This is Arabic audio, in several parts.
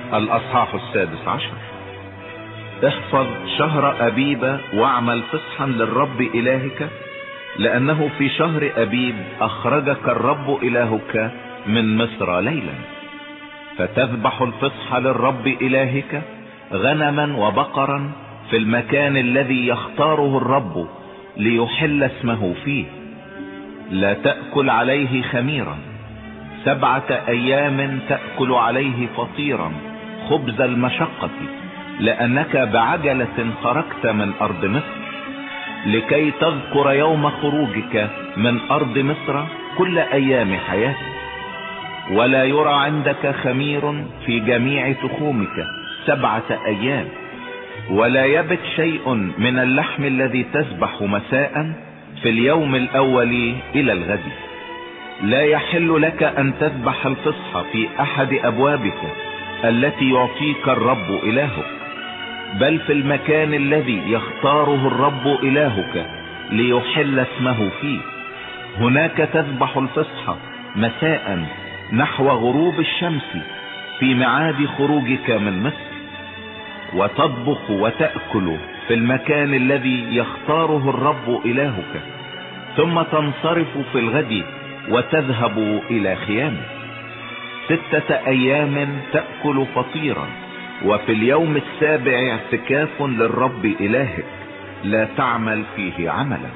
الأصحاح 16. احفظ شهر أبيب واعمل فصحا للرب إلهك، لأنه في شهر أبيب أخرجك الرب إلهك من مصر ليلا. فتذبح الفصح للرب إلهك غنما وبقرا في المكان الذي يختاره الرب ليحل اسمه فيه. لا تأكل عليه خميرا، 7 أيام تأكل عليه فطيرا خبز المشقة، لأنك بعجلة خرجت من أرض مصر، لكي تذكر يوم خروجك من أرض مصر كل أيام حياتك. ولا يرى عندك خمير في جميع تخومك 7 أيام، ولا يبت شيء من اللحم الذي تذبح مساء في اليوم الأول إلى الغد. لا يحل لك أن تذبح الفصح في أحد أبوابك التي يعطيك الرب إلهك، بل في المكان الذي يختاره الرب إلهك ليحل اسمه فيه. هناك تذبح الفصح مساء نحو غروب الشمس في ميعاد خروجك من مصر، وتطبخ وتأكل في المكان الذي يختاره الرب إلهك، ثم تنصرف في الغد وتذهب إلى خيامك. 6 أيام تأكل فطيرا، وفي اليوم 7 اعتكاف للرب إلهك لا تعمل فيه عملا.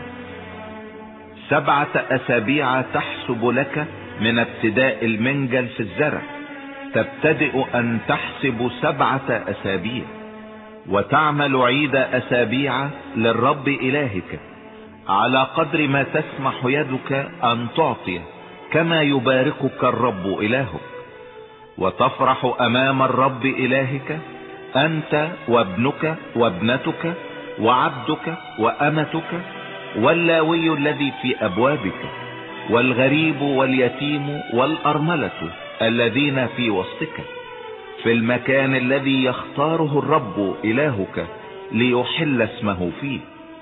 7 أسابيع تحسب لك من ابتداء المنجل في الزرع، تبتدئ أن تحسب 7 أسابيع، وتعمل عيد أسابيع للرب إلهك على قدر ما تسمح يدك أن تعطي، كما يباركك الرب إلهك. وتفرح أمام الرب إلهك أنت وابنك وابنتك وعبدك وأمتك واللاوي الذي في أبوابك والغريب واليتيم والأرملة الذين في وسطك، في المكان الذي يختاره الرب إلهك ليحل اسمه فيه.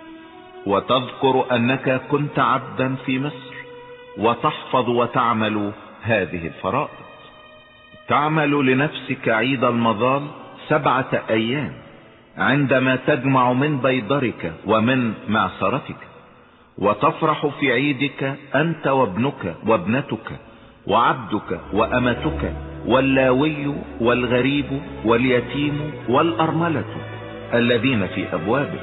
وتذكر أنك كنت عبدا في مصر، وتحفظ وتعمل هذه الفرائض. تعمل لنفسك عيد المظال 7 أيام عندما تجمع من بيضرك ومن معصرتك. وتفرح في عيدك أنت وابنك وابنتك وعبدك وأمتك واللاوي والغريب واليتيم والأرملة الذين في أبوابك.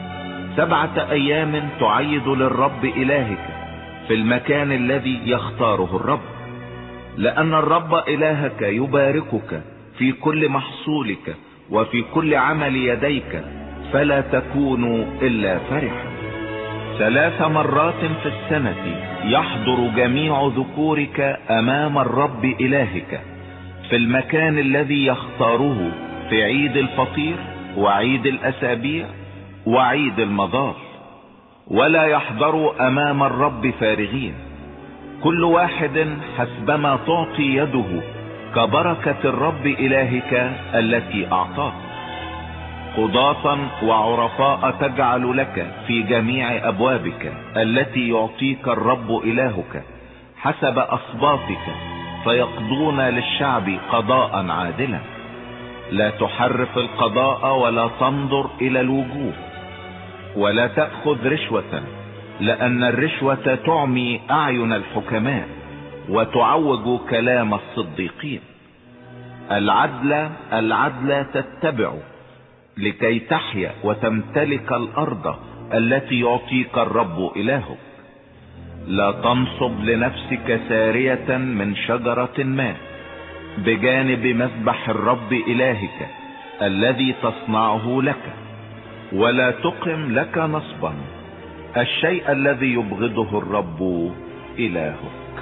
7 أيام تعيد للرب إلهك في المكان الذي يختاره الرب، لأن الرب إلهك يباركك في كل محصولك وفي كل عمل يديك، فلا تكون إلا فرحا. 3 مرات في السنة يحضر جميع ذكورك أمام الرب إلهك في المكان الذي يختاره في عيد الفطير وعيد الأسابيع وعيد المظال، ولا يحضروا أمام الرب فارغين، كل واحد حسبما تعطي يده كبركة الرب إلهك التي أعطاك. قضاة وعرفاء تجعل لك في جميع أبوابك التي يعطيك الرب إلهك حسب أصباطك، فيقضون للشعب قضاء عادلا. لا تحرف القضاء ولا تنظر إلى الوجوه، ولا تأخذ رشوة، لأن الرشوة تعمي أعين الحكماء وتعوج كلام الصديقين. العدل تتبع لكي تحيا وتمتلك الأرض التي يعطيك الرب إلهك. لا تنصب لنفسك سارية من شجرة ما بجانب مذبح الرب إلهك الذي تصنعه لك، ولا تقم لك نصبا، الشيء الذي يبغضه الرب إلهك.